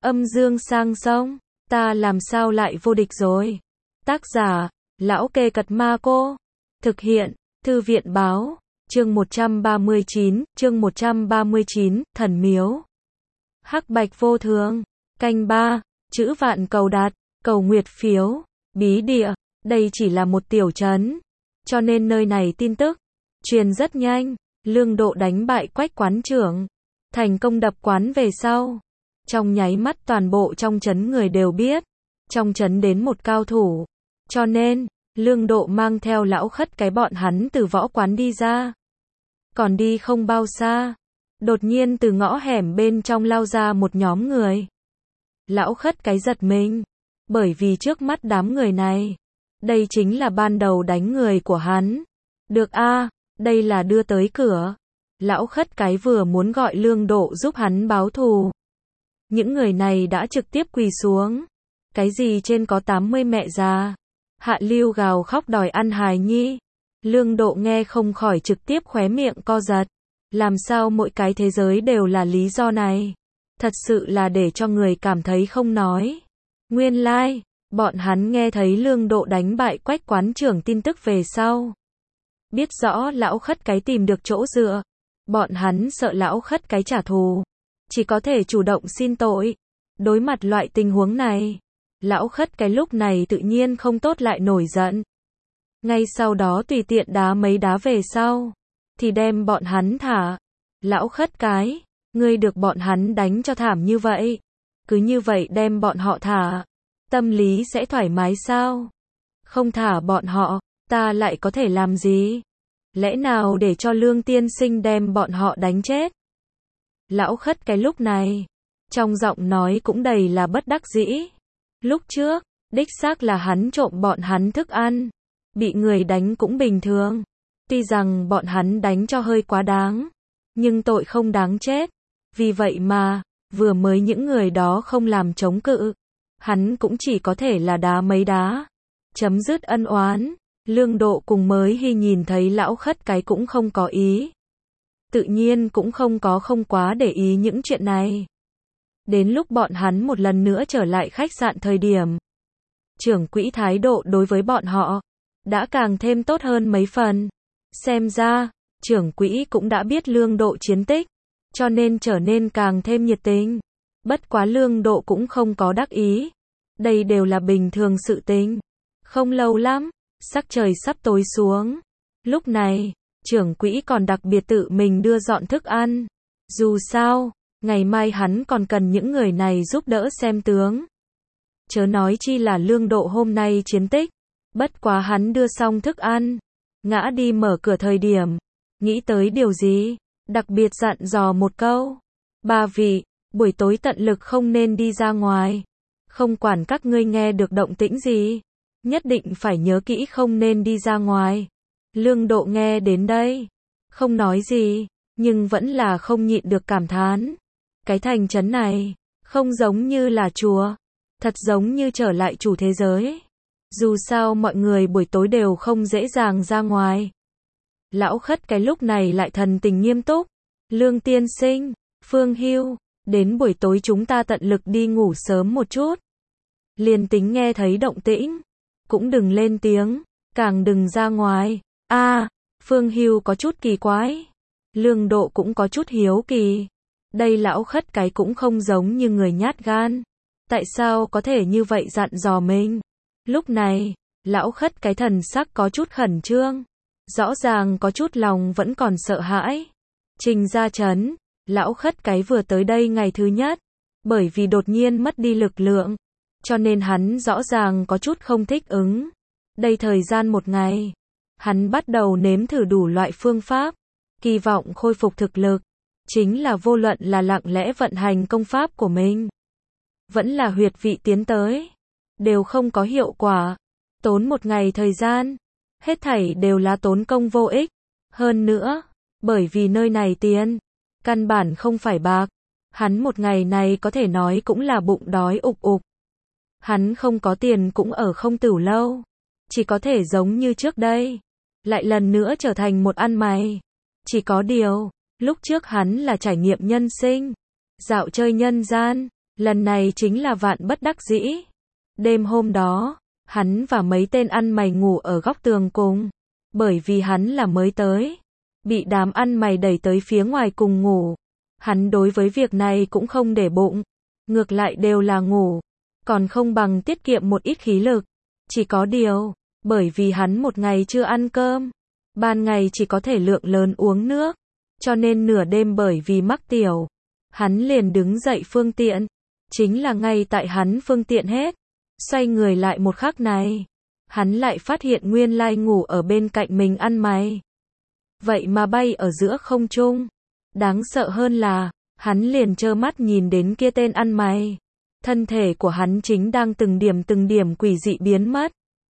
Âm dương sang sông, ta làm sao lại vô địch rồi. Tác giả, Lão Kê Cật Ma Cô. Thực hiện, Thư viện báo. Chương 139, Thần Miếu. Hắc Bạch Vô Thường. Canh 3, chữ vạn cầu đạt, cầu nguyệt phiếu. Bí địa, đây chỉ là một tiểu trấn, cho nên nơi này tin tức truyền rất nhanh. Lương Độ đánh bại Quách quán trưởng, thành công đập quán về sau, trong nháy mắt toàn bộ trong trấn người đều biết, trong trấn đến một cao thủ, cho nên Lương Độ mang theo lão khất cái bọn hắn từ võ quán đi ra. Còn đi không bao xa, đột nhiên từ ngõ hẻm bên trong lao ra một nhóm người. Lão khất cái giật mình, bởi vì trước mắt đám người này, đây chính là ban đầu đánh người của hắn. Được a, đây là đưa tới cửa. Lão khất cái vừa muốn gọi Lương Độ giúp hắn báo thù. Những người này đã trực tiếp quỳ xuống. Cái gì trên có 80 mẹ già, hạ lưu gào khóc đòi ăn hài nhi. Lương Độ nghe không khỏi trực tiếp khóe miệng co giật. Làm sao mỗi cái thế giới đều là lý do này? Thật sự là để cho người cảm thấy không nói. Nguyên lai, bọn hắn nghe thấy Lương Độ đánh bại Quách quán trưởng tin tức về sau. Biết rõ lão khất cái tìm được chỗ dựa. Bọn hắn sợ lão khất cái trả thù, chỉ có thể chủ động xin tội. Đối mặt loại tình huống này, lão khất cái lúc này tự nhiên không tốt lại nổi giận. Ngay sau đó tùy tiện đá mấy đá về sau, thì đem bọn hắn thả. Lão khất cái, ngươi được bọn hắn đánh cho thảm như vậy, cứ như vậy đem bọn họ thả, tâm lý sẽ thoải mái sao? Không thả bọn họ, ta lại có thể làm gì? Lẽ nào để cho Lương tiên sinh đem bọn họ đánh chết? Lão khất cái lúc này, trong giọng nói cũng đầy là bất đắc dĩ. Lúc trước, đích xác là hắn trộm bọn hắn thức ăn, bị người đánh cũng bình thường. Tuy rằng bọn hắn đánh cho hơi quá đáng, nhưng tội không đáng chết. Vì vậy mà, vừa mới những người đó không làm chống cự, hắn cũng chỉ có thể là đá mấy đá, chấm dứt ân oán. Lương Độ cùng Mới Hy nhìn thấy lão khất cái cũng không có ý. Tự nhiên cũng không quá để ý những chuyện này. Đến lúc bọn hắn một lần nữa trở lại khách sạn thời điểm, trưởng quỹ thái độ đối với bọn họ đã càng thêm tốt hơn mấy phần. Xem ra, trưởng quỹ cũng đã biết Lương Độ chiến tích, cho nên trở nên càng thêm nhiệt tình. Bất quá Lương Độ cũng không có đắc ý. Đây đều là bình thường sự tình. Không lâu lắm, sắc trời sắp tối xuống. Lúc này, trưởng quỹ còn đặc biệt tự mình đưa dọn thức ăn. Dù sao, ngày mai hắn còn cần những người này giúp đỡ xem tướng. Chớ nói chi là Lương Độ hôm nay chiến tích. Bất quá hắn đưa xong thức ăn, ngã đi mở cửa thời điểm, nghĩ tới điều gì, đặc biệt dặn dò một câu. Ba vị, buổi tối tận lực không nên đi ra ngoài. Không quản các ngươi nghe được động tĩnh gì, nhất định phải nhớ kỹ không nên đi ra ngoài. Lương Độ nghe đến đây, không nói gì, nhưng vẫn là không nhịn được cảm thán. Cái thành trấn này, không giống như là chùa, thật giống như trở lại chủ thế giới. Dù sao mọi người buổi tối đều không dễ dàng ra ngoài. Lão khất cái lúc này lại thần tình nghiêm túc. Lương tiên sinh, Phương Hưu, đến buổi tối chúng ta tận lực đi ngủ sớm một chút. Liền tính nghe thấy động tĩnh, cũng đừng lên tiếng, càng đừng ra ngoài. Phương Hưu có chút kỳ quái. Lương Độ cũng có chút hiếu kỳ. Đây lão khất cái cũng không giống như người nhát gan. Tại sao có thể như vậy dặn dò mình? Lúc này, lão khất cái thần sắc có chút khẩn trương. Rõ ràng có chút lòng vẫn còn sợ hãi. Trình ra trấn, lão khất cái vừa tới đây ngày thứ nhất. Bởi vì đột nhiên mất đi lực lượng, cho nên hắn rõ ràng có chút không thích ứng. Đây thời gian một ngày, hắn bắt đầu nếm thử đủ loại phương pháp, kỳ vọng khôi phục thực lực. Chính là vô luận là lặng lẽ vận hành công pháp của mình, vẫn là huyệt vị tiến tới, đều không có hiệu quả. Tốn một ngày thời gian, hết thảy đều là tốn công vô ích. Hơn nữa, bởi vì nơi này tiền, căn bản không phải bạc. Hắn một ngày này có thể nói cũng là bụng đói ục ục. Hắn không có tiền cũng ở không tửu lâu, chỉ có thể giống như trước đây, lại lần nữa trở thành một ăn mày. Chỉ có điều, lúc trước hắn là trải nghiệm nhân sinh, dạo chơi nhân gian, Lần này chính là vạn bất đắc dĩ. Đêm hôm đó, hắn và mấy tên ăn mày ngủ ở góc tường cùng. Bởi vì hắn là mới tới, bị đám ăn mày đẩy tới phía ngoài cùng ngủ. Hắn đối với việc này cũng không để bụng. Ngược lại đều là ngủ, còn không bằng tiết kiệm một ít khí lực. Chỉ có điều, bởi vì hắn một ngày chưa ăn cơm, ban ngày chỉ có thể lượng lớn uống nước, cho nên nửa đêm bởi vì mắc tiểu, hắn liền đứng dậy phương tiện. Chính là ngay tại hắn phương tiện hết, xoay người lại một khắc này, hắn lại phát hiện nguyên lai ngủ ở bên cạnh mình ăn mày. Vậy mà bay ở giữa không trung. Đáng sợ hơn là, hắn liền trơ mắt nhìn đến kia tên ăn mày. Thân thể của hắn chính đang từng điểm quỷ dị biến mất.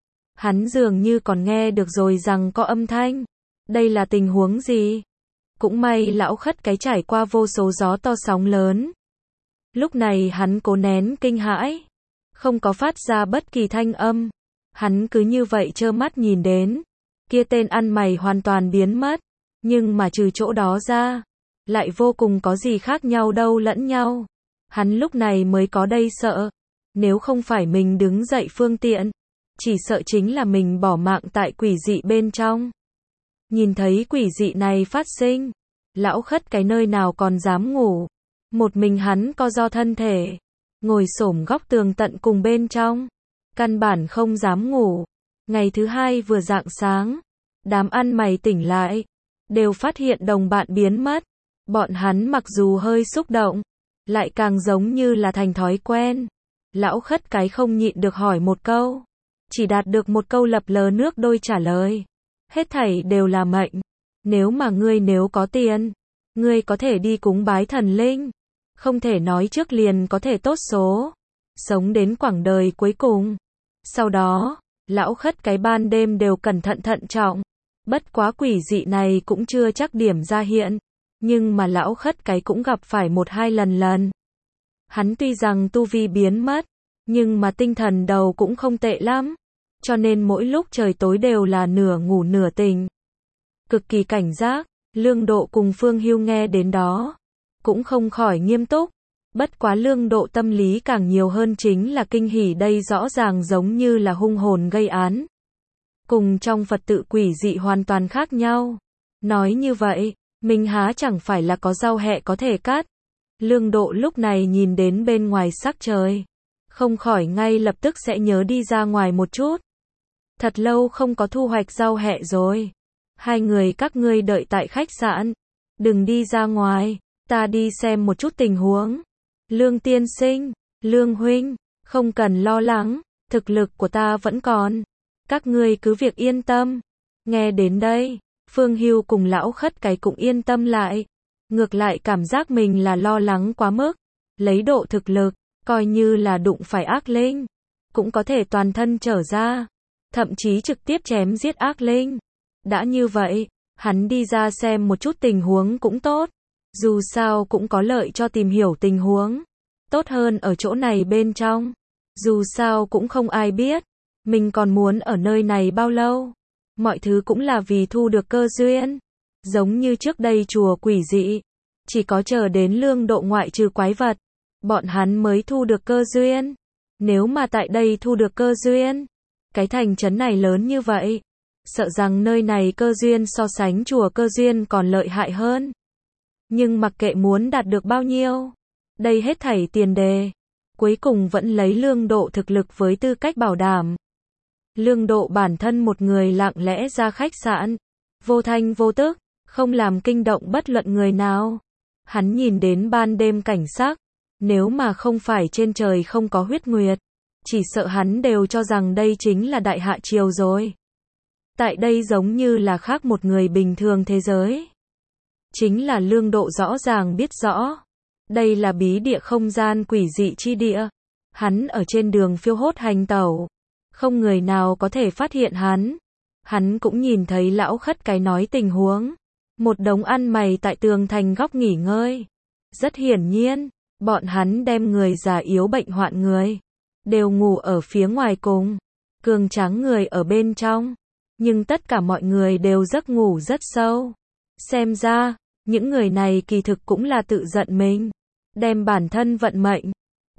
Hắn dường như còn nghe được rồi rằng có âm thanh. Đây là tình huống gì? Cũng may lão khất cái trải qua vô số gió to sóng lớn. Lúc này hắn cố nén kinh hãi, không có phát ra bất kỳ thanh âm. Hắn cứ như vậy trơ mắt nhìn đến, kia tên ăn mày hoàn toàn biến mất. Nhưng mà trừ chỗ đó ra, lại vô cùng có gì khác nhau đâu lẫn nhau. Hắn lúc này mới có đây sợ. Nếu không phải mình đứng dậy phương tiện, chỉ sợ chính là mình bỏ mạng tại quỷ dị bên trong. Nhìn thấy quỷ dị này phát sinh, lão khất cái nơi nào còn dám ngủ. Một mình hắn co do thân thể, ngồi xổm góc tường tận cùng bên trong. Căn bản không dám ngủ. Ngày thứ hai vừa rạng sáng, đám ăn mày tỉnh lại, đều phát hiện đồng bạn biến mất. Bọn hắn mặc dù hơi xúc động, lại càng giống như là thành thói quen. Lão khất cái không nhịn được hỏi một câu, chỉ đạt được một câu lập lờ nước đôi trả lời. Hết thảy đều là mệnh. Nếu mà nếu có tiền, ngươi có thể đi cúng bái thần linh. Không thể nói trước liền có thể tốt số, sống đến quãng đời cuối cùng. Sau đó, lão khất cái ban đêm đều cẩn thận trọng. Bất quá quỷ dị này cũng chưa chắc điểm ra hiện. Nhưng mà lão khất cái cũng gặp phải một hai lần. Hắn tuy rằng tu vi biến mất, nhưng mà tinh thần đầu cũng không tệ lắm. Cho nên mỗi lúc trời tối đều là nửa ngủ nửa tỉnh. Cực kỳ cảnh giác. Lương Độ cùng Phương Hưu nghe đến đó, cũng không khỏi nghiêm túc. Bất quá Lương Độ tâm lý càng nhiều hơn chính là kinh hỉ, đây rõ ràng giống như là hung hồn gây án. Cùng trong Phật tự quỷ dị hoàn toàn khác nhau. Nói như vậy, mình há chẳng phải là có rau hẹ có thể cắt. Lương Độ lúc này nhìn đến bên ngoài sắc trời, không khỏi ngay lập tức sẽ nhớ đi ra ngoài một chút. Thật lâu không có thu hoạch rau hẹ rồi. Hai người các ngươi đợi tại khách sạn, đừng đi ra ngoài, ta đi xem một chút tình huống. Lương tiên sinh, Lương huynh, không cần lo lắng, thực lực của ta vẫn còn. Các ngươi cứ việc yên tâm. Nghe đến đây, Phương Hưu cùng lão khất cái cũng yên tâm lại. Ngược lại cảm giác mình là lo lắng quá mức. Lấy độ thực lực, coi như là đụng phải ác linh, cũng có thể toàn thân trở ra. Thậm chí trực tiếp chém giết ác linh. Đã như vậy, hắn đi ra xem một chút tình huống cũng tốt. Dù sao cũng có lợi cho tìm hiểu tình huống. Tốt hơn ở chỗ này bên trong. Dù sao cũng không ai biết mình còn muốn ở nơi này bao lâu. Mọi thứ cũng là vì thu được cơ duyên. Giống như trước đây chùa quỷ dị, chỉ có chờ đến Lương Độ ngoại trừ quái vật, bọn hắn mới thu được cơ duyên. Nếu mà tại đây thu được cơ duyên, cái thành trấn này lớn như vậy, sợ rằng nơi này cơ duyên so sánh chùa cơ duyên còn lợi hại hơn. Nhưng mặc kệ muốn đạt được bao nhiêu, đây hết thảy tiền đề, cuối cùng vẫn lấy Lương Độ thực lực với tư cách bảo đảm. Lương Độ bản thân một người lặng lẽ ra khách sạn, vô thanh vô tức, không làm kinh động bất luận người nào. Hắn nhìn đến ban đêm cảnh sắc, nếu mà không phải trên trời không có huyết nguyệt, chỉ sợ hắn đều cho rằng đây chính là đại hạ triều rồi. Tại đây giống như là khác một người bình thường thế giới. Chính là Lương Độ rõ ràng biết rõ, đây là bí địa không gian quỷ dị chi địa. Hắn ở trên đường phiêu hốt hành tẩu, không người nào có thể phát hiện hắn. Hắn cũng nhìn thấy lão khất cái nói tình huống. Một đống ăn mày tại tường thành góc nghỉ ngơi. Rất hiển nhiên, bọn hắn đem người già yếu bệnh hoạn người, đều ngủ ở phía ngoài cùng, cường tráng người ở bên trong. Nhưng tất cả mọi người đều giấc ngủ rất sâu. Xem ra, những người này kỳ thực cũng là tự giận mình, đem bản thân vận mệnh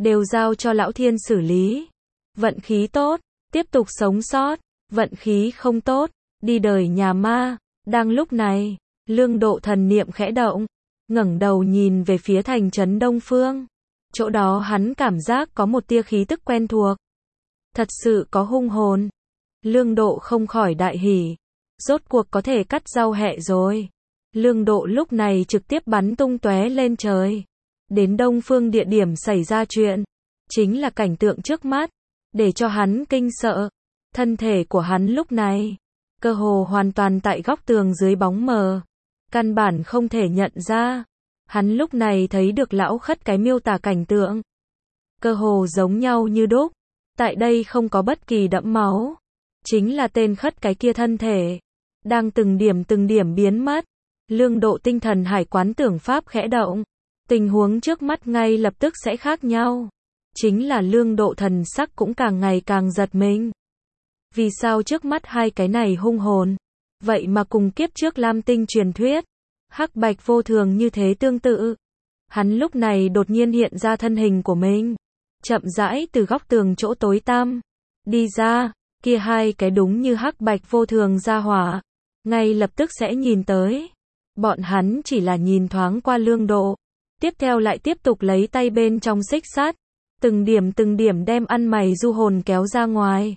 đều giao cho Lão Thiên xử lý. Vận khí tốt, tiếp tục sống sót, vận khí không tốt, đi đời nhà ma. Đang lúc này, Lương Độ thần niệm khẽ động, ngẩng đầu nhìn về phía thành trấn Đông Phương. Chỗ đó hắn cảm giác có một tia khí tức quen thuộc. Thật sự có hung hồn. Lương Độ không khỏi đại hỉ. Rốt cuộc có thể cắt rau hẹ rồi. Lương Độ lúc này trực tiếp bắn tung tóe lên trời. Đến Đông Phương địa điểm xảy ra chuyện. Chính là cảnh tượng trước mắt. Để cho hắn kinh sợ. Thân thể của hắn lúc này cơ hồ hoàn toàn tại góc tường dưới bóng mờ. Căn bản không thể nhận ra. Hắn lúc này thấy được lão khất cái miêu tả cảnh tượng. Cơ hồ giống nhau như đúc. Tại đây không có bất kỳ đẫm máu. Chính là tên khất cái kia thân thể. Đang từng điểm biến mất. Lương Độ tinh thần hải quán tưởng pháp khẽ động. Tình huống trước mắt ngay lập tức sẽ khác nhau. Chính là Lương Độ thần sắc cũng càng ngày càng giật mình. Vì sao trước mắt hai cái này hung hồn? Vậy mà cùng kiếp trước Lam Tinh truyền thuyết. Hắc Bạch Vô Thường như thế tương tự. Hắn lúc này đột nhiên hiện ra thân hình của mình. Chậm rãi từ góc tường chỗ tối tăm. Đi ra, kia hai cái đúng như Hắc Bạch Vô Thường ra hỏa. Ngay lập tức sẽ nhìn tới. Bọn hắn chỉ là nhìn thoáng qua Lương Độ. Tiếp theo lại tiếp tục lấy tay bên trong xích sắt. Từng điểm đem ăn mày du hồn kéo ra ngoài.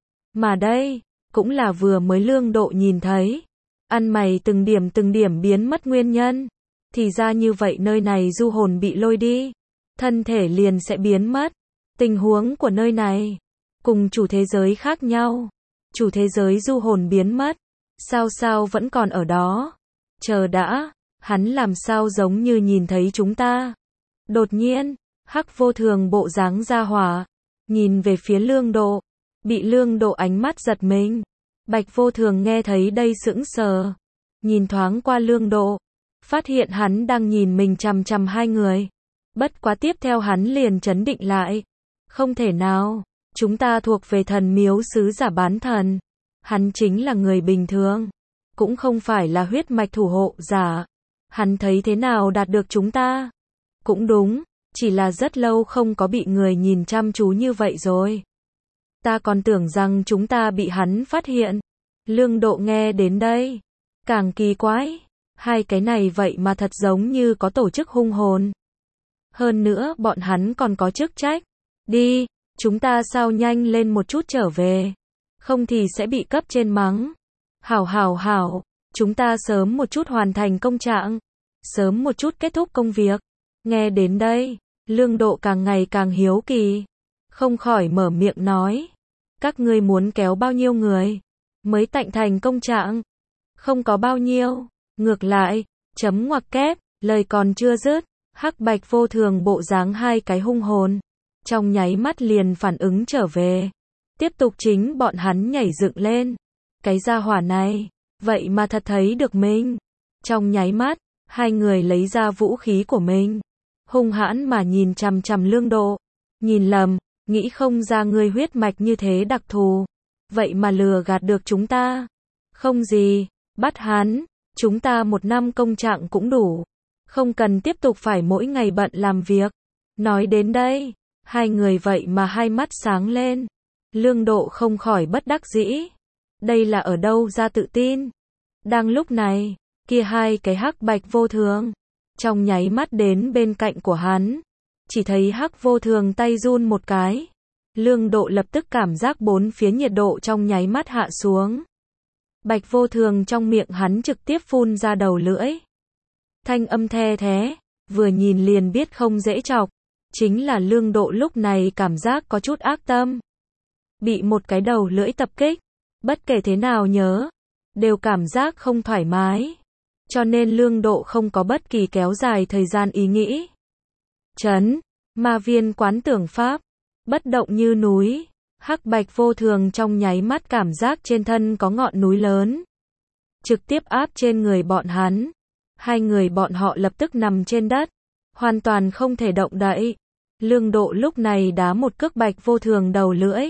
Mà đây, cũng là vừa mới Lương Độ nhìn thấy. Ăn mày từng điểm biến mất nguyên nhân. Thì ra như vậy nơi này du hồn bị lôi đi. Thân thể liền sẽ biến mất. Tình huống của nơi này cùng chủ thế giới khác nhau. Chủ thế giới du hồn biến mất. Sao vẫn còn ở đó. Chờ đã, hắn làm sao giống như nhìn thấy chúng ta. Đột nhiên, Hắc Vô Thường bộ dáng ra hỏa. Nhìn về phía Lương Độ. Bị Lương Độ ánh mắt giật mình. Bạch Vô Thường nghe thấy đây sững sờ. Nhìn thoáng qua Lương Độ. Phát hiện hắn đang nhìn mình chằm chằm hai người. Bất quá tiếp theo hắn liền trấn định lại. Không thể nào. Chúng ta thuộc về thần miếu sứ giả bán thần. Hắn chính là người bình thường. Cũng không phải là huyết mạch thủ hộ giả. Hắn thấy thế nào đạt được chúng ta? Cũng đúng. Chỉ là rất lâu không có bị người nhìn chăm chú như vậy rồi. Ta còn tưởng rằng chúng ta bị hắn phát hiện. Lương Độ nghe đến đây. Càng kỳ quái. Hai cái này vậy mà thật giống như có tổ chức hung hồn. Hơn nữa bọn hắn còn có chức trách. Đi, chúng ta sao nhanh lên một chút trở về. Không thì sẽ bị cấp trên mắng. Hảo. Chúng ta sớm một chút hoàn thành công trạng. Sớm một chút kết thúc công việc. Nghe đến đây, Lương Độ càng ngày càng hiếu kỳ. Không khỏi mở miệng nói. Các ngươi muốn kéo bao nhiêu người mới tạnh thành công trạng? Không có bao nhiêu. Ngược lại, chấm ngoặc kép, lời còn chưa dứt. Hắc Bạch Vô Thường bộ dáng hai cái hung hồn. Trong nháy mắt liền phản ứng trở về. Tiếp tục chính bọn hắn nhảy dựng lên. Cái gia hỏa này, vậy mà thật thấy được mình. Trong nháy mắt, hai người lấy ra vũ khí của mình. Hung hãn mà nhìn chằm chằm Lương Độ. Nhìn lầm, nghĩ không ra ngươi huyết mạch như thế đặc thù. Vậy mà lừa gạt được chúng ta. Không gì, bắt hắn. Chúng ta 1 năm công trạng cũng đủ. Không cần tiếp tục phải mỗi ngày bận làm việc. Nói đến đây, hai người vậy mà hai mắt sáng lên. Lương Độ không khỏi bất đắc dĩ. Đây là ở đâu ra tự tin? Đang lúc này, kia hai cái Hắc Bạch Vô Thường trong nháy mắt đến bên cạnh của hắn. Chỉ thấy Hắc Vô Thường tay run một cái. Lương Độ lập tức cảm giác bốn phía nhiệt độ trong nháy mắt hạ xuống. Bạch Vô Thường trong miệng hắn trực tiếp phun ra đầu lưỡi. Thanh âm the thế, vừa nhìn liền biết không dễ chọc. Chính là Lương Độ lúc này cảm giác có chút ác tâm. Bị một cái đầu lưỡi tập kích. Bất kể thế nào nhớ, đều cảm giác không thoải mái. Cho nên Lương Độ không có bất kỳ kéo dài thời gian ý nghĩ. Chấn, ma viên quán tưởng pháp, bất động như núi. Hắc Bạch Vô Thường trong nháy mắt cảm giác trên thân có ngọn núi lớn. Trực tiếp áp trên người bọn hắn. Hai người bọn họ lập tức nằm trên đất. Hoàn toàn không thể động đậy. Lương Độ lúc này đá một cước Bạch Vô Thường đầu lưỡi.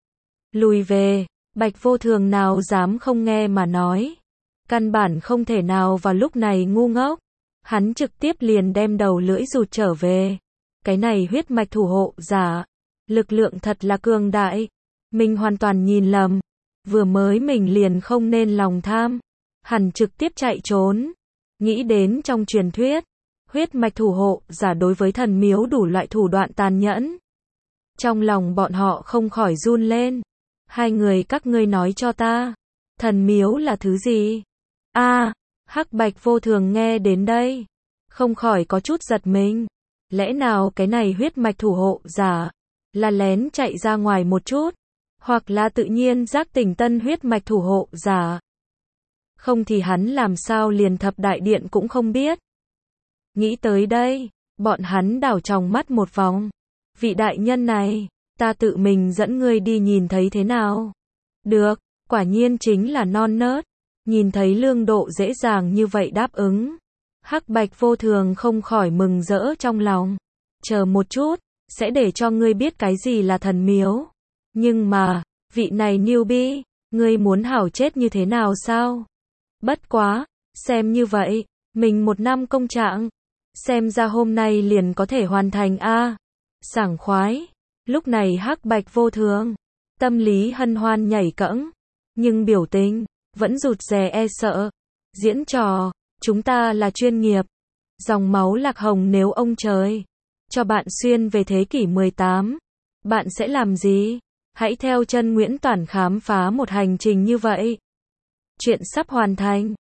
Lùi về. Bạch Vô Thường nào dám không nghe mà nói. Căn bản không thể nào vào lúc này ngu ngốc. Hắn trực tiếp liền đem đầu lưỡi rụt trở về. cái này huyết mạch thủ hộ giả, lực lượng thật là cường đại. Mình hoàn toàn nhìn lầm, vừa mới mình liền không nên lòng tham, hẳn trực tiếp chạy trốn. Nghĩ đến trong truyền thuyết, huyết mạch thủ hộ giả đối với thần miếu đủ loại thủ đoạn tàn nhẫn. Trong lòng bọn họ không khỏi run lên. Hai người các ngươi nói cho ta, thần miếu là thứ gì? Hắc Bạch Vô Thường nghe đến đây, không khỏi có chút giật mình. Lẽ nào cái này huyết mạch thủ hộ giả là lén chạy ra ngoài một chút, hoặc là tự nhiên giác tỉnh tân huyết mạch thủ hộ giả? Không thì hắn làm sao liền thập đại điện cũng không biết. Nghĩ tới đây, bọn hắn đảo tròng mắt một vòng. Vị đại nhân này, ta tự mình dẫn ngươi đi nhìn thấy thế nào? Được, quả nhiên chính là non nớt. Nhìn thấy Lương Độ dễ dàng như vậy đáp ứng, Hắc Bạch Vô Thường không khỏi mừng rỡ trong lòng. Chờ một chút, sẽ để cho ngươi biết cái gì là thần miếu. Nhưng mà, vị này newbie, ngươi muốn hảo chết như thế nào sao? Bất quá, xem như vậy, mình 1 năm công trạng, xem ra hôm nay liền có thể hoàn thành a. Sảng khoái. Lúc này Hắc Bạch Vô Thường, tâm lý hân hoan nhảy cẫng, nhưng biểu tình vẫn rụt rè e sợ. Diễn trò, chúng ta là chuyên nghiệp. Dòng máu Lạc Hồng nếu ông trời cho bạn xuyên về thế kỷ 18, bạn sẽ làm gì? Hãy theo chân Nguyễn Toản khám phá một hành trình như vậy. Chuyện sắp hoàn thành.